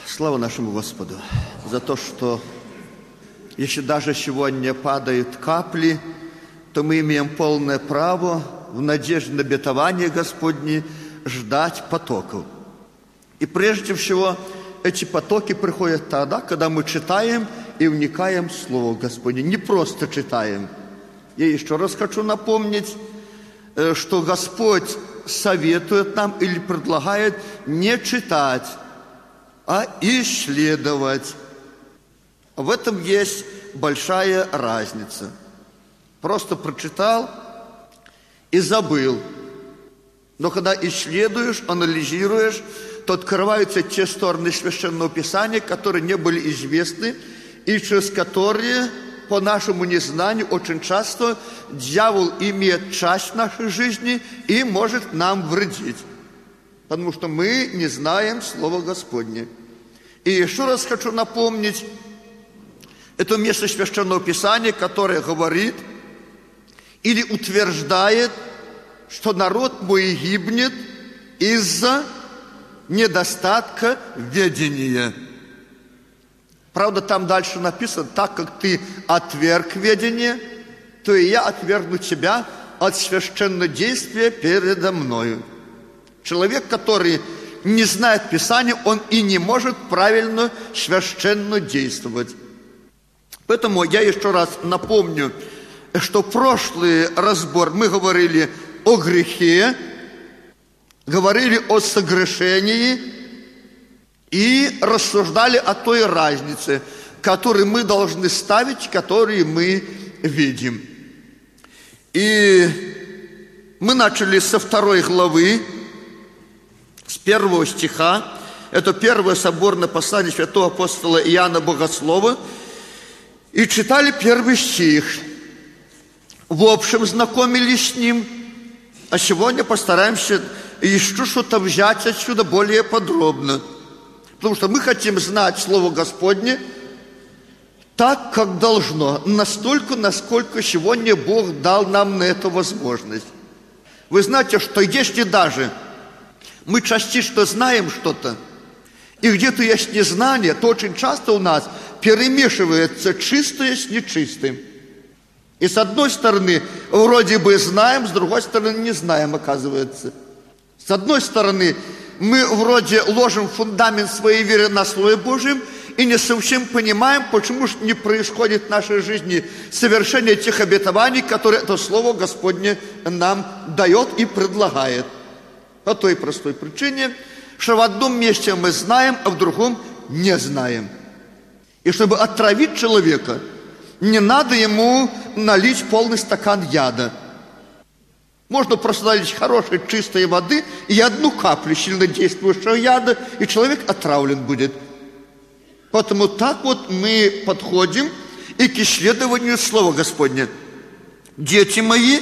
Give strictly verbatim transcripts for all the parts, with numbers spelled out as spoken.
Слава нашему Господу за то, что если даже сегодня падают капли, то мы имеем полное право в надежде на обетование Господне ждать потоков. И прежде всего эти потоки приходят тогда, когда мы читаем и вникаем в Слово Господне. Не просто читаем. Я еще раз хочу напомнить, что Господь советует нам или предлагает не читать, а исследовать. В этом есть большая разница. Просто прочитал и забыл. Но когда исследуешь, анализируешь, то открываются те стороны Священного Писания, которые не были известны, и через которые, по нашему незнанию, очень часто дьявол имеет часть в нашей жизни и может нам вредить. Потому что мы не знаем Слова Господне. И еще раз хочу напомнить это место Священного Писания, которое говорит или утверждает, что народ мой гибнет из-за недостатка ведения. Правда, там дальше написано: так как ты отверг ведение, то и я отвергну тебя от священнодействия передо мною. Человек, который не знает Писания, он и не может правильно священно действовать. Поэтому я еще раз напомню, что в прошлый разбор мы говорили о грехе, говорили о согрешении и рассуждали о той разнице, которую мы должны ставить, которую мы видим. И мы начали со второй главы, с первого стиха. Это первое соборное послание святого апостола Иоанна Богослова. И читали первый стих. В общем, знакомились с ним. А сегодня постараемся еще что-то взять отсюда более подробно. Потому что мы хотим знать Слово Господне так, как должно. Настолько, насколько сегодня Бог дал нам на это возможность. Вы знаете, что если даже мы частично знаем что-то, и где-то есть незнание, то очень часто у нас перемешивается чистое с нечистым. И с одной стороны, вроде бы знаем, с другой стороны, не знаем, оказывается. С одной стороны, мы вроде ложим фундамент своей веры на Слове Божьем и не совсем понимаем, почему же не происходит в нашей жизни совершение тех обетований, которые это Слово Господне нам дает и предлагает. По той простой причине, что в одном месте мы знаем, а в другом не знаем. И чтобы отравить человека, не надо ему налить полный стакан яда. Можно просто налить хорошей чистой воды и одну каплю сильнодействующего яда, и человек отравлен будет. Поэтому так вот мы подходим и к исследованию Слова Господня. Дети мои,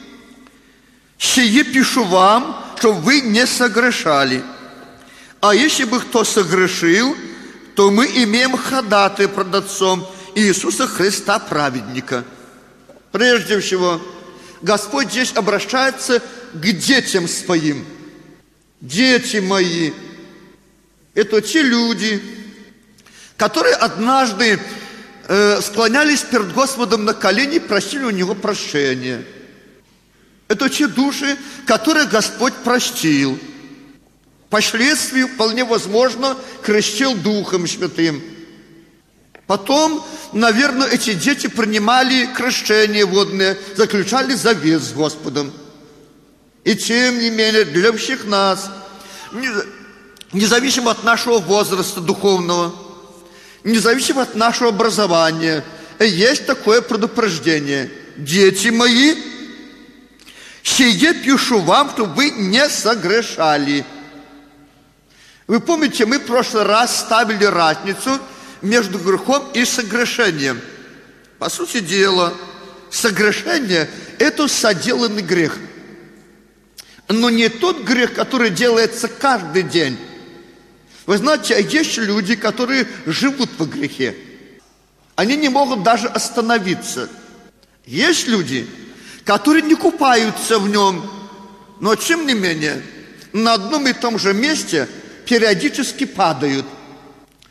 сие пишу вам, чтобы вы не согрешали. А если бы кто согрешил, то мы имеем ходатая пред Отцом Иисуса Христа праведника. Прежде всего, Господь здесь обращается к детям своим. Дети мои, это те люди, которые однажды э, склонялись перед Господом на колени и просили у Него прощения. Это те души, которые Господь простил. Впоследствии, вполне возможно, крестил Духом Святым. Потом, наверное, эти дети принимали крещение водное, заключали завет с Господом. И тем не менее, для всех нас, независимо от нашего возраста духовного, независимо от нашего образования, есть такое предупреждение. Дети мои, сие пишу вам, чтобы вы не согрешали. Вы помните, мы в прошлый раз ставили разницу между грехом и согрешением. По сути дела, согрешение – это соделанный грех. Но не тот грех, который делается каждый день. Вы знаете, есть люди, которые живут во грехе. Они не могут даже остановиться. Есть люди, которые не купаются в нем, но тем не менее на одном и том же месте периодически падают.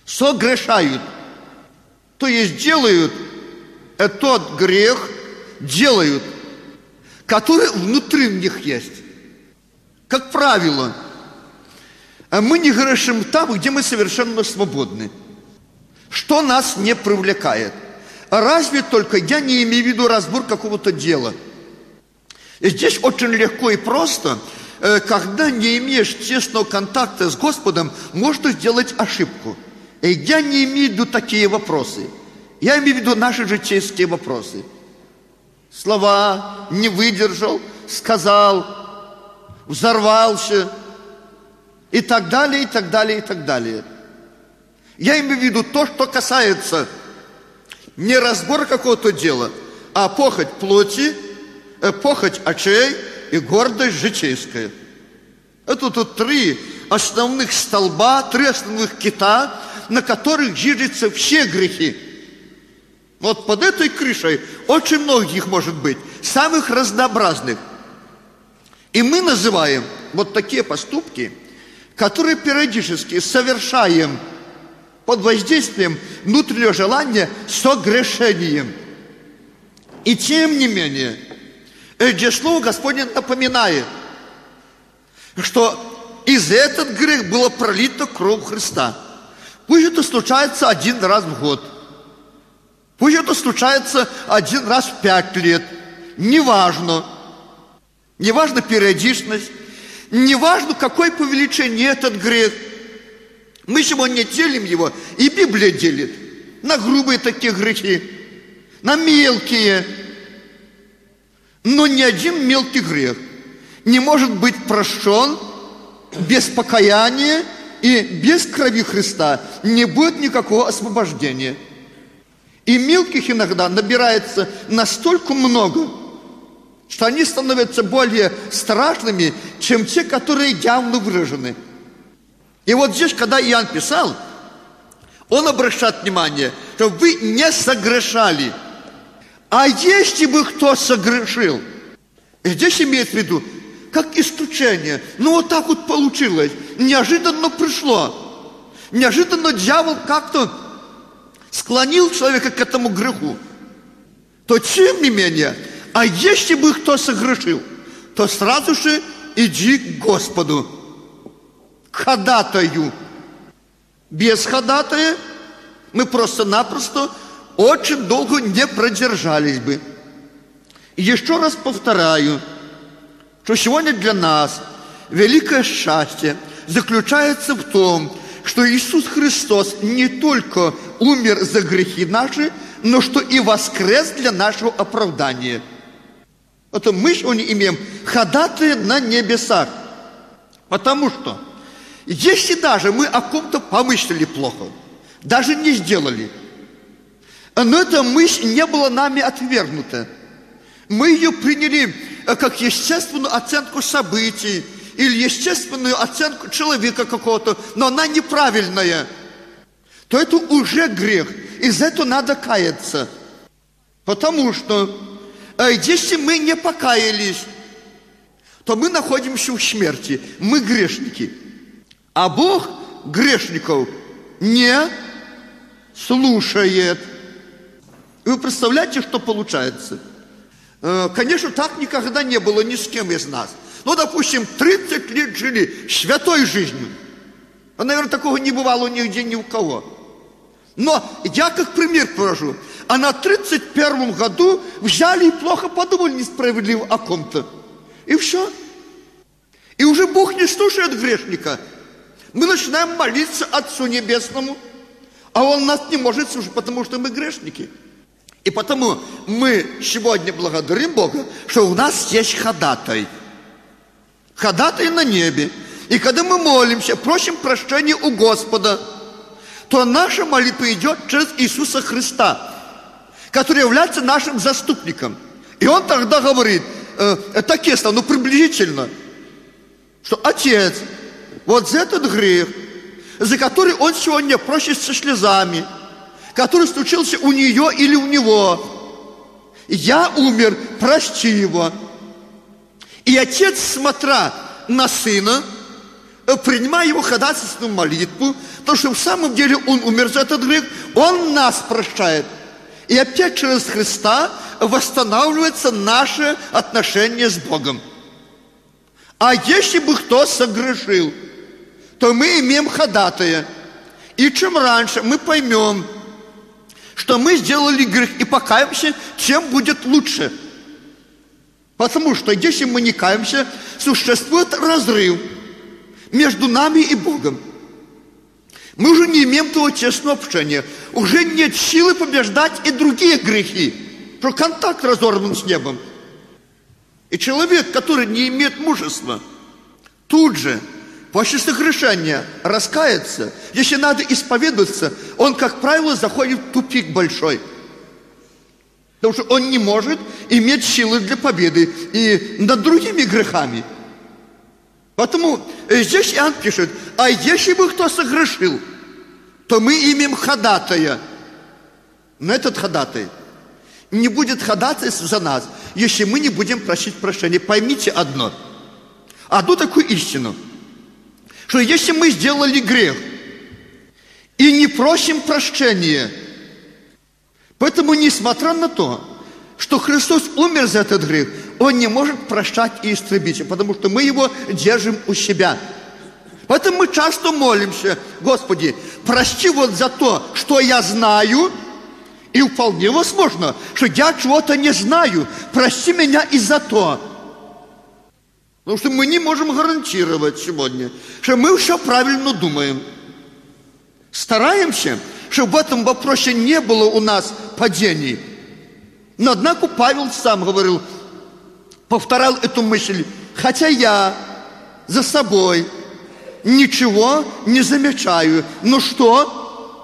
согрешают. То есть делают тот грех, делают, который внутри них есть. Как правило, мы не грешим там, где мы совершенно свободны. Что нас не привлекает? Разве только я не имею в виду разбор какого-то дела. И здесь очень легко и просто, когда не имеешь тесного контакта с Господом, можно сделать ошибку. И я не имею в виду такие вопросы. Я имею в виду наши житейские вопросы. Слова не выдержал, сказал, взорвался, и так далее, и так далее, и так далее. Я имею в виду то, что касается не разбора какого-то дела, а похоть плоти, похоть очей и гордость житейская. Это тут три основных столба, три основных кита, на которых зиждятся все грехи. Вот под этой крышей очень многих может быть, самых разнообразных. И мы называем вот такие поступки, которые периодически совершаем под воздействием внутреннего желания согрешением. И тем не менее, здесь Слово Господне напоминает, что из этот грех было пролито кровь Христа. Пусть это случается один раз в год. Пусть это случается один раз в пять лет. Неважно. Неважно периодичность. Неважно, какой по величине этот грех. Мы сегодня делим его, и Библия делит на грубые такие грехи, на мелкие. Но ни один мелкий грех не может быть прощен без покаяния и без крови Христа. Не будет никакого освобождения. И мелких иногда набирается настолько много, что они становятся более страшными, чем те, которые явно выражены. И вот здесь, когда Иоанн писал, он обращает внимание, что вы не согрешали. А если бы кто согрешил, и здесь имеет в виду, как исключение, ну вот так вот получилось, неожиданно пришло, неожиданно дьявол как-то склонил человека к этому греху, то тем не менее, а если бы кто согрешил, то сразу же иди к Господу, к ходатаю. Без ходатая мы просто-напросто очень долго не продержались бы. И еще раз повторяю, что сегодня для нас великое счастье заключается в том, что Иисус Христос не только умер за грехи наши, но что и воскрес для нашего оправдания. Это мы сегодня имеем ходатая на небесах. Потому что, если даже мы о ком-то помыслили плохо, даже не сделали, но эта мысль не была нами отвергнута, мы ее приняли как естественную оценку событий или естественную оценку человека какого-то, но она неправильная, то это уже грех, и за это надо каяться. Потому что если мы не покаялись, то мы находимся в смерти, мы грешники. А Бог грешников не слушает. И вы представляете, что получается? Конечно, так никогда не было ни с кем из нас. Ну, допустим, тридцать лет жили святой жизнью. А, наверное, такого не бывало нигде ни у кого. Но я как пример привожу. А на тридцать первом году взяли и плохо подумали несправедливо о ком-то. И все. И уже Бог не слушает грешника. Мы начинаем молиться Отцу Небесному, а Он нас не может слушать, потому что мы грешники. И потому мы сегодня благодарим Бога, что у нас есть ходатай. Ходатай на небе. И когда мы молимся, просим прощения у Господа, то наша молитва идет через Иисуса Христа, который является нашим заступником. И Он тогда говорит, э, такие слова, ну приблизительно, что Отец, вот за этот грех, за который Он сегодня просит со слезами, который случился у нее или у него, я умер, прости его. И Отец, смотря на Сына, принимая его ходатайственную молитву, то, что в самом деле он умер за этот грех, он нас прощает. И опять через Христа восстанавливается наше отношение с Богом. А если бы кто согрешил, то мы имеем ходатая. И чем раньше мы поймем, что мы сделали грех и покаемся, тем будет лучше. Потому что если мы не каемся, существует разрыв между нами и Богом. Мы уже не имеем того тесного общения. Уже нет силы побеждать и другие грехи. Что контакт разорван с небом. И человек, который не имеет мужества, тут же, после согрешения, раскается. Если надо исповедоваться, он, как правило, заходит в тупик большой. Потому что он не может иметь силы для победы и над другими грехами. Поэтому здесь Иоанн пишет: а если бы кто согрешил, то мы имеем ходатая. Но этот ходатай не будет ходатайств за нас, если мы не будем просить прощения. Поймите одно, одну такую истину, что если мы сделали грех и не просим прощения, поэтому, несмотря на то, что Христос умер за этот грех, Он не может прощать и истребить, потому что мы его держим у себя. Поэтому мы часто молимся: Господи, прости вот за то, что я знаю, и вполне возможно, что я чего-то не знаю. Прости меня и за то. Потому что мы не можем гарантировать сегодня, что мы все правильно думаем. Стараемся, чтобы в этом вопросе не было у нас падений. Но однако Павел сам говорил, повторял эту мысль: хотя я за собой ничего не замечаю. Ну что?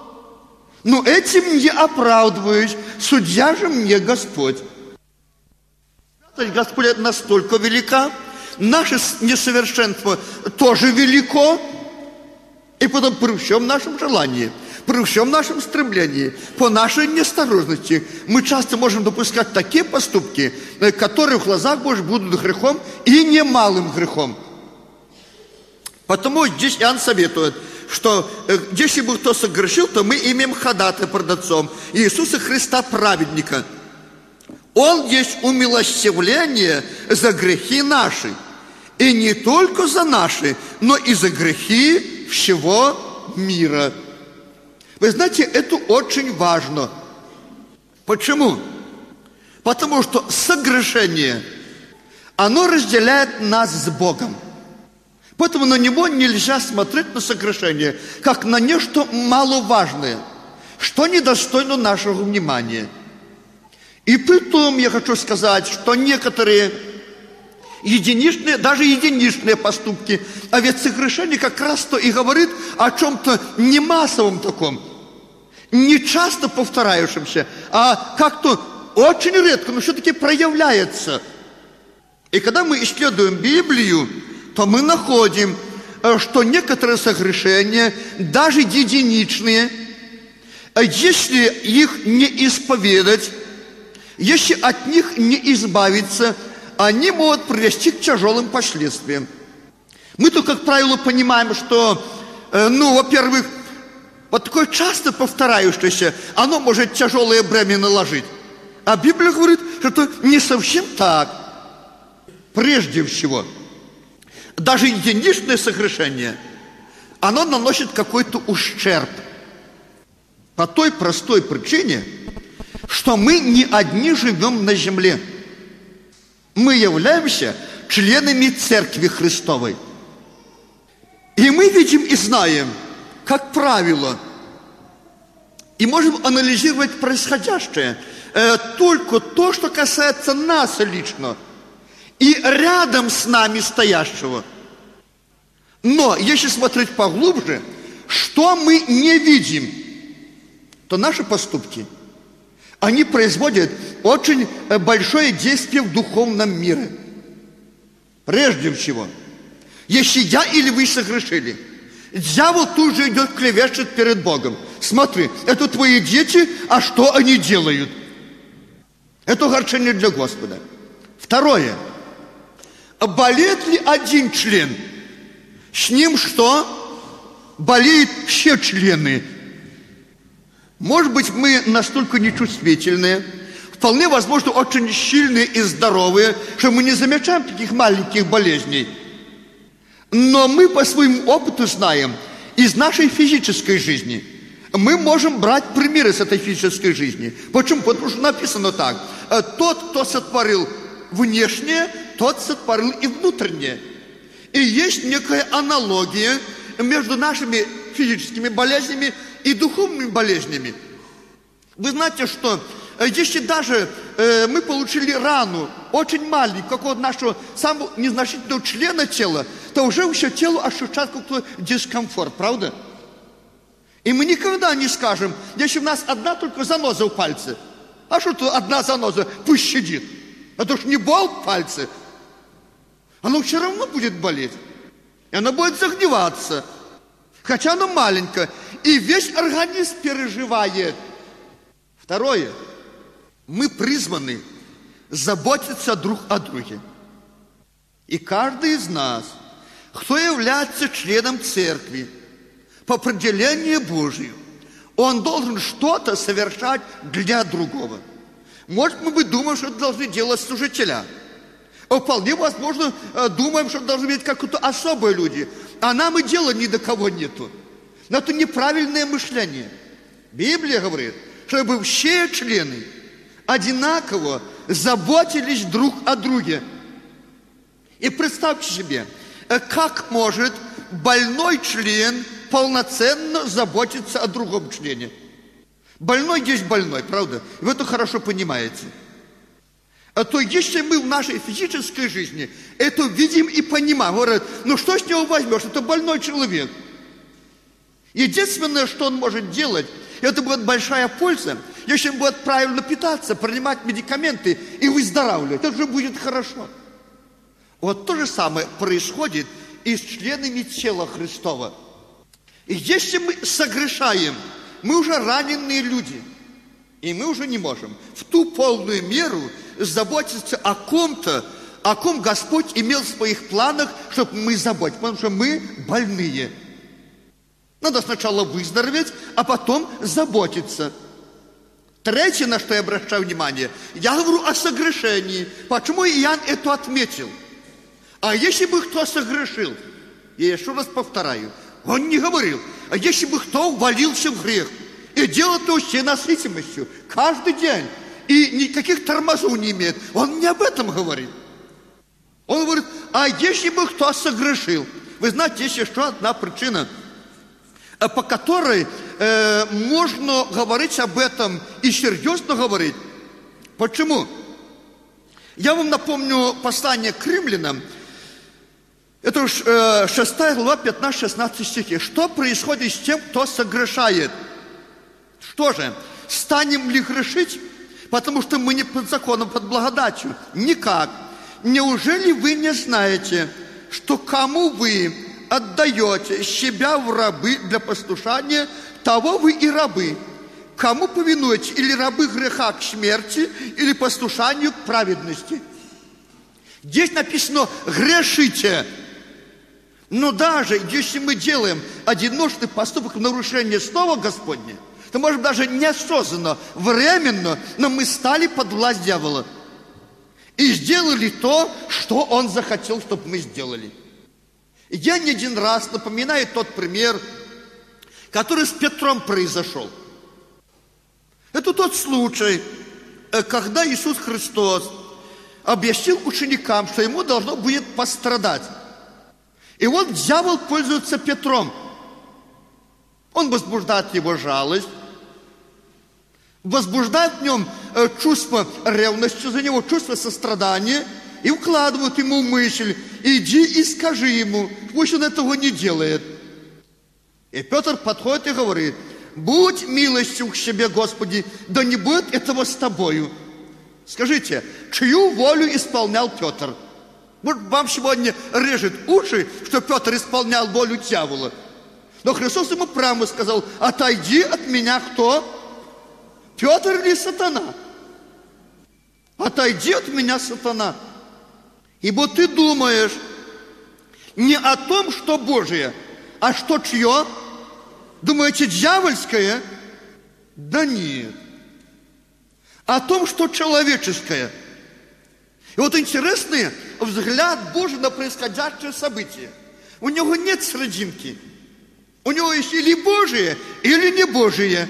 Ну этим не оправдываюсь, судья же мне Господь. Святость Господня настолько велика, наше несовершенство тоже велико, и потом при всем нашем желании, при всем нашем стремлении, по нашей неосторожности, мы часто можем допускать такие поступки, которые в глазах Божьих будут грехом и немалым грехом. Потому здесь Иоанн советует, что если бы кто согрешил, то мы имеем ходатая пред Отцом Иисуса Христа праведника. Он есть умилостивление за грехи наши. И не только за наши, но и за грехи всего мира. Вы знаете, это очень важно. Почему? Потому что согрешение, оно разделяет нас с Богом. Поэтому на него нельзя смотреть, на согрешение, как на нечто маловажное, что недостойно нашего внимания. И притом я хочу сказать, что некоторые единичные, даже единичные поступки, а ведь согрешение как раз-то и говорит о чем-то не массовом таком, не часто повторяющемся, а как-то очень редко, но все-таки проявляется. И когда мы исследуем Библию, то мы находим, что некоторые согрешения, даже единичные, если их не исповедать, если от них не избавиться, они могут привести к тяжелым последствиям. Мы тут, как правило, понимаем, что, ну, во-первых, вот такое часто повторяющееся, оно может тяжелое бремя наложить. А Библия говорит, что это не совсем так. Прежде всего, даже единичное согрешение, оно наносит какой-то ущерб. По той простой причине, что мы не одни живем на земле. Мы являемся членами Церкви Христовой. И мы видим и знаем, как правило, и можем анализировать происходящее, э, только то, что касается нас лично, и рядом с нами стоящего. Но если смотреть поглубже, что мы не видим, то наши поступки, они производят очень большое действие в духовном мире. Прежде всего, если я или вы согрешили, дьявол тут же идет клевещет перед Богом. Смотри, это твои дети, а что они делают? Это огорчение для Господа. Второе. Болеет ли один член? С ним что? Болеют все члены. Может быть, мы настолько нечувствительные, вполне возможно, очень сильные и здоровые, что мы не замечаем таких маленьких болезней. Но мы по своему опыту знаем из нашей физической жизни. Мы можем брать примеры с этой физической жизни. Почему? Потому что написано так. Тот, кто сотворил внешнее, тот сотворил и внутреннее. И есть некая аналогия между нашими физическими болезнями и духовными болезнями. Вы знаете, что если даже э, мы получили рану, очень маленькую, какого-то нашего самого незначительного члена тела, то уже все тело ощущает какой-то дискомфорт, правда? И мы никогда не скажем, если у нас одна только заноза в пальце, а что то одна заноза, пусть щадит. Это ж не боль в пальце. Оно все равно будет болеть. И оно будет загниваться. Хотя оно маленькое. И весь организм переживает. Второе. Мы призваны заботиться друг о друге. И каждый из нас, кто является членом церкви, по определению Божию, он должен что-то совершать для другого. Может, мы бы думаем, что это должны делать служителя. А вполне возможно, думаем, что это должны быть какие-то особые люди. А нам и дела ни до кого нету. Но это неправильное мышление. Библия говорит, чтобы все члены одинаково заботились друг о друге. И представьте себе, как может больной член полноценно заботиться о другом члене. Больной есть больной, правда? И вы это хорошо понимаете. А то если мы в нашей физической жизни это видим и понимаем, говорят, ну что с него возьмешь, это больной человек. Единственное, что он может делать, это будет большая польза, если он будет правильно питаться, принимать медикаменты и выздоравливать. Это же будет хорошо. Вот то же самое происходит и с членами тела Христова. И если мы согрешаем, мы уже раненые люди, и мы уже не можем в ту полную меру заботиться о ком-то, о ком Господь имел в своих планах, чтобы мы заботились, потому что мы больные. Надо сначала выздороветь, а потом заботиться. Третье, на что я обращаю внимание, я говорю о согрешении. Почему Иоанн это отметил? А если бы кто согрешил, я еще раз повторяю, он не говорил, а если бы кто ввалился в грех и делал это с ненасытимостью каждый день, и никаких тормозов не имеет, он не об этом говорит. Он говорит, а если бы кто согрешил? Вы знаете, есть еще одна причина, по которой э, можно говорить об этом и серьезно говорить. Почему? Я вам напомню послание к римлянам. Это уж э, шестая глава, пятнадцать-шестнадцать стихи. Что происходит с тем, кто согрешает? Что же, станем ли грешить? Потому что мы не под законом, под благодатью. Никак. Неужели вы не знаете, что кому вы отдаете себя в рабы для послушания, того вы и рабы. Кому повинуете? Или рабы греха к смерти, или послушанию к праведности. Здесь написано «грешите». Но даже если мы делаем одиночный поступок в нарушение слова Господня, то, может, даже неосознанно, временно, но мы стали под власть дьявола и сделали то, что он захотел, чтобы мы сделали. Я не один раз напоминаю тот пример, который с Петром произошел. Это тот случай, когда Иисус Христос объяснил ученикам, что ему должно будет пострадать. И вот дьявол пользуется Петром. Он возбуждает его жалость, возбуждает в нем чувство ревности за него, чувство сострадания, и вкладывают ему мысль: иди и скажи ему, пусть он этого не делает. И Петр подходит и говорит: будь милостив к себе, Господи, да не будет этого с тобою. Скажите, чью волю исполнял Петр? Может, вам сегодня режет уши, что Петр исполнял волю дьявола? Но Христос ему прямо сказал: отойди от меня, кто? Петр или сатана? Отойди от меня, сатана. Ибо ты думаешь Не о том, что Божие, а что чье? Думаете, дьявольское? Да нет. О том, что человеческое. И вот интересный взгляд Божий на происходящее событие. У него нет серединки. У него есть или Божие, или не Божие.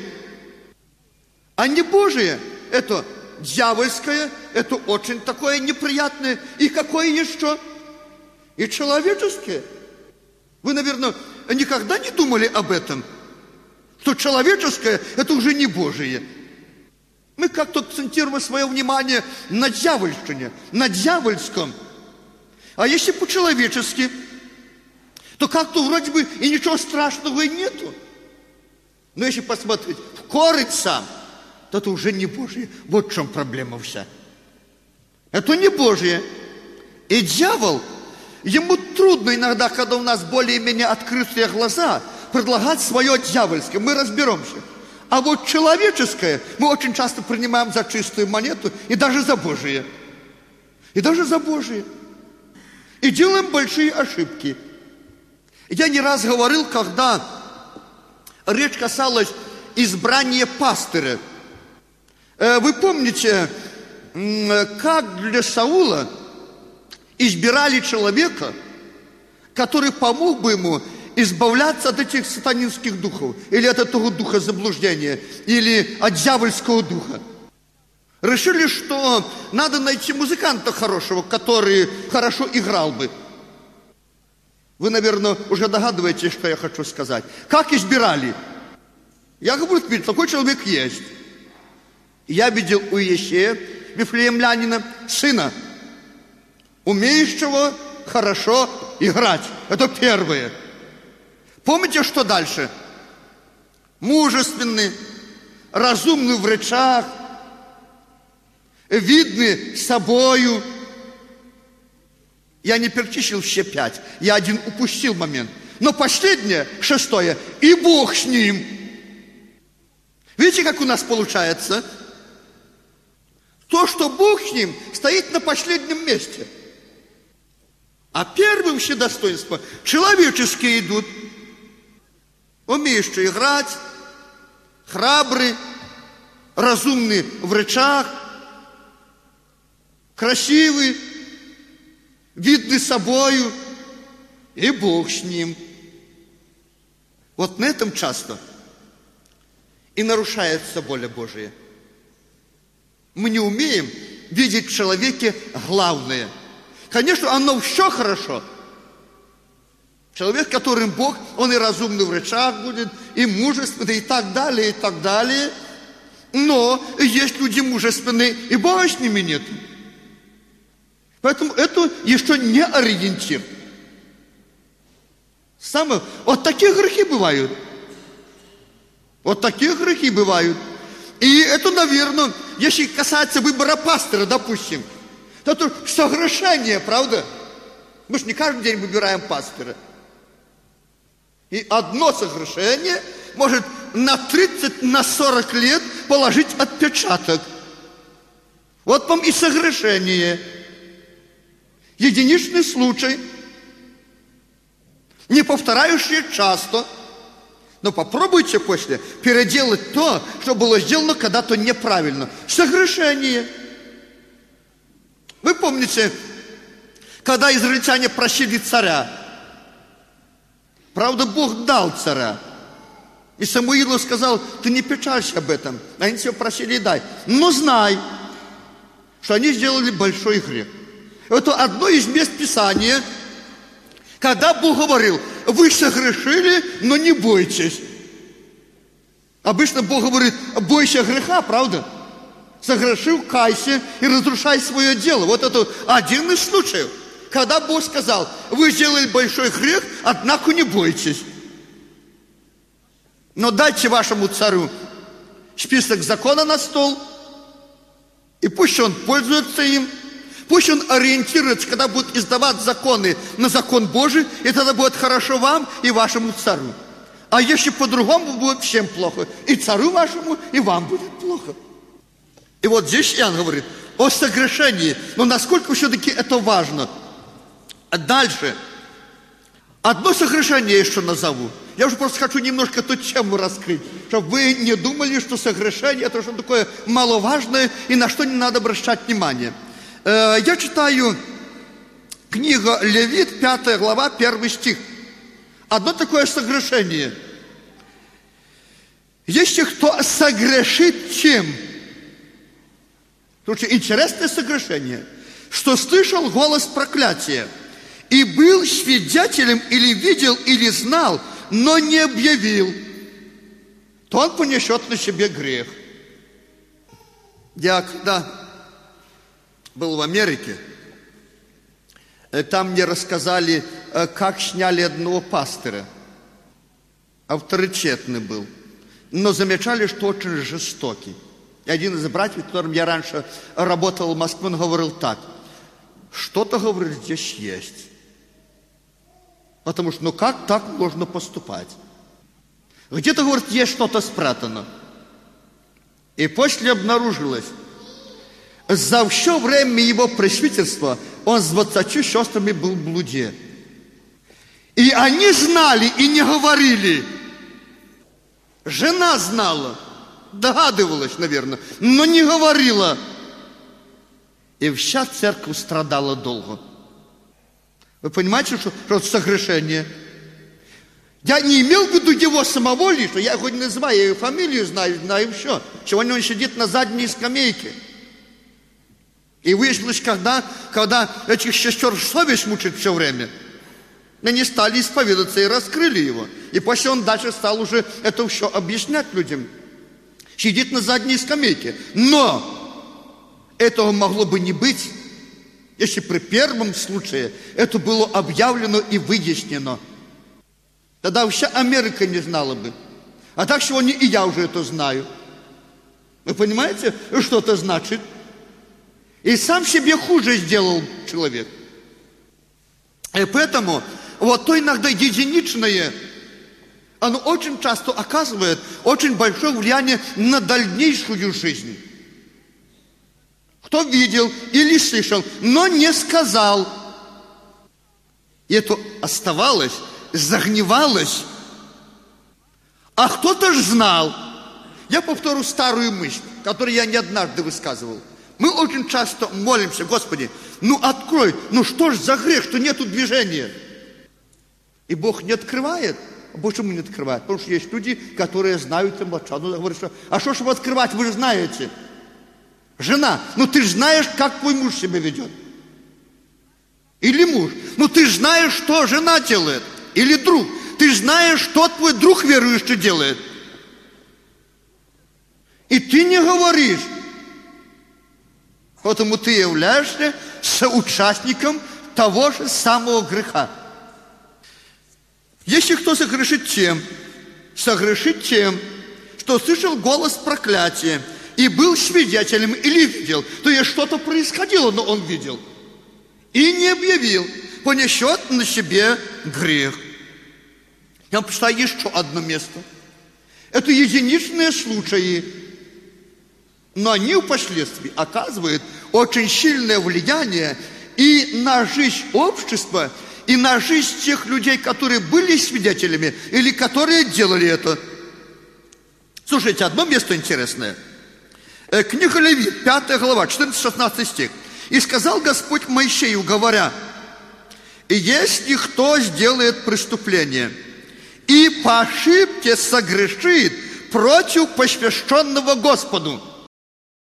А не Божие – это дьявольское, это очень такое неприятное. И какое еще? И человеческое. Вы, наверное, никогда не думали об этом, что человеческое – это уже не Божие. Мы как-то акцентируем свое внимание на дьявольщине, на дьявольском. А если по-человечески, то как-то вроде бы и ничего страшного и нету. Но если посмотреть в корень сам, то это уже не Божие. Вот в чем проблема вся. Это не Божие. И дьявол, ему трудно иногда, когда у нас более-менее открытые глаза, предлагать свое дьявольское. Мы разберемся. А вот человеческое мы очень часто принимаем за чистую монету и даже за Божие. И даже за Божие. И делаем большие ошибки. Я не раз говорил, когда речь касалась избрания пастыря. Вы помните, как для Саула избирали человека, который помог бы ему избавляться от этих сатанинских духов, или от этого духа заблуждения, или от дьявольского духа. Решили, что надо найти музыканта хорошего, который хорошо играл бы. Вы, наверное, уже догадываетесь, что я хочу сказать. Как избирали? Я говорю, такой человек есть. Я видел у Иешея, вифлеемлянина, сына, умеющего хорошо играть. Это первое. Помните, что дальше? Мужественный, разумный в речах, видный собою. Я не перечислил все пять, я один упустил момент. Но последнее, шестое, и Бог с ним. Видите, как у нас получается? То, что Бог с ним, стоит на последнем месте. А первым все достоинства человеческие идут. Умеющий играть, храбрый, разумный в речах, красивый, видный собою, и Бог с ним. Вот на этом часто и нарушается воля Божия. Мы не умеем видеть в человеке главное. Конечно, оно все хорошо. Человек, которым Бог, он и разумный в речах будет, и мужественный, и так далее, и так далее. Но есть люди мужественные, и Бога с ними нет. Поэтому это еще не ориентир. Самое, вот такие грехи бывают. Вот такие грехи бывают. И это, наверное, если касается выбора пастора, допустим, то это согрешение, правда? Мы же не каждый день выбираем пастора. И одно согрешение может на тридцать, на сорок лет положить отпечаток. Вот вам и согрешение. Единичный случай. Не повторяющий часто. Но попробуйте после переделать то, что было сделано когда-то неправильно. Согрешение. Вы помните, когда израильтяне просили царя, правда, Бог дал царя. И Самуилу сказал, ты не печалься об этом. Они все просили, дай. Но знай, что они сделали большой грех. Это одно из мест Писания, когда Бог говорил, вы согрешили, но не бойтесь. Обычно Бог говорит, бойся греха, правда? Согрешил, кайся и разрушай свое дело. Вот это один из случаев, когда Бог сказал, вы сделали большой грех, однако не бойтесь. Но дайте вашему царю список закона на стол, и пусть он пользуется им, пусть он ориентируется, когда будет издавать законы на закон Божий, и тогда будет хорошо вам и вашему царю. А если по-другому, будет всем плохо. И царю вашему, и вам будет плохо. И вот здесь Иоанн говорит о согрешении. Но насколько все-таки это важно. А дальше. Одно согрешение еще назову. Я уже просто хочу немножко эту тему раскрыть, чтобы вы не думали, что согрешение это что-то такое маловажное и на что не надо обращать внимание. Я читаю книга Левит, пятая глава, первый стих. Одно такое согрешение. Если кто согрешит чем? Слушайте, интересное согрешение, что слышал голос проклятия и был свидетелем или видел, или знал, но не объявил, то он понесет на себе грех. Я когда был в Америке, там мне рассказали, как сняли одного пастыря. Авторитетный был. Но замечали, что очень жестокий. И один из братьев, с которым я раньше работал в Москве, он говорил так. Что-то, говорит, здесь есть. Потому что, ну как так можно поступать? Где-то, говорит, есть что-то спрятано. И после обнаружилось, за все время его пресвитерства он с двадцатью сестрами был в блуде. И они знали и не говорили. Жена знала, догадывалась, наверное, но не говорила. И вся церковь страдала долго. Вы понимаете, что, что это согрешение? Я не имел в виду его самого лично, я его не называю, я его фамилию знаю, знаю все. Сегодня он сидит на задней скамейке. И выяснилось, когда, когда этих сестер совесть мучит все время, они стали исповедаться и раскрыли его. И после он дальше стал уже это все объяснять людям. Сидит на задней скамейке. Но этого могло бы не быть, если при первом случае это было объявлено и выяснено. Тогда вся Америка не знала бы. А так сегодня и я уже это знаю. Вы понимаете, что это значит? И сам себе хуже сделал человек. И поэтому вот то иногда единичное, оно очень часто оказывает очень большое влияние на дальнейшую жизнь. Кто видел или слышал, но не сказал. И это оставалось, загнивалось. А кто-то ж знал. Я повторю старую мысль, которую я не однажды высказывал. Мы очень часто молимся, Господи, ну открой, ну что ж за грех, что нету движения? И Бог не открывает. А почему не открывает? Потому что есть люди, которые знают и молчат. Ну, говорят, что, а что ж вы открывать, вы же знаете. Жена, ну ты же знаешь, как твой муж себя ведет. Или муж, ну ты же знаешь, что жена делает. Или друг, ты же знаешь, что твой друг верующий делает. И ты не говоришь. Поэтому ты являешься соучастником того же самого греха. Если кто согрешит чем? Согрешит тем, что слышал голос проклятия и был свидетелем или видел, то есть что-то происходило, но он видел. И не объявил, понесет на себе грех. Я вам прочитаю еще одно место. Это единичные случаи, но они впоследствии оказывают очень сильное влияние и на жизнь общества, и на жизнь тех людей, которые были свидетелями или которые делали это. Слушайте, одно место интересное. Книга Левит, пятая глава, четырнадцатый-шестнадцатый стих. «И сказал Господь Моисею, говоря, если кто сделает преступление и по ошибке согрешит против посвященного Господу».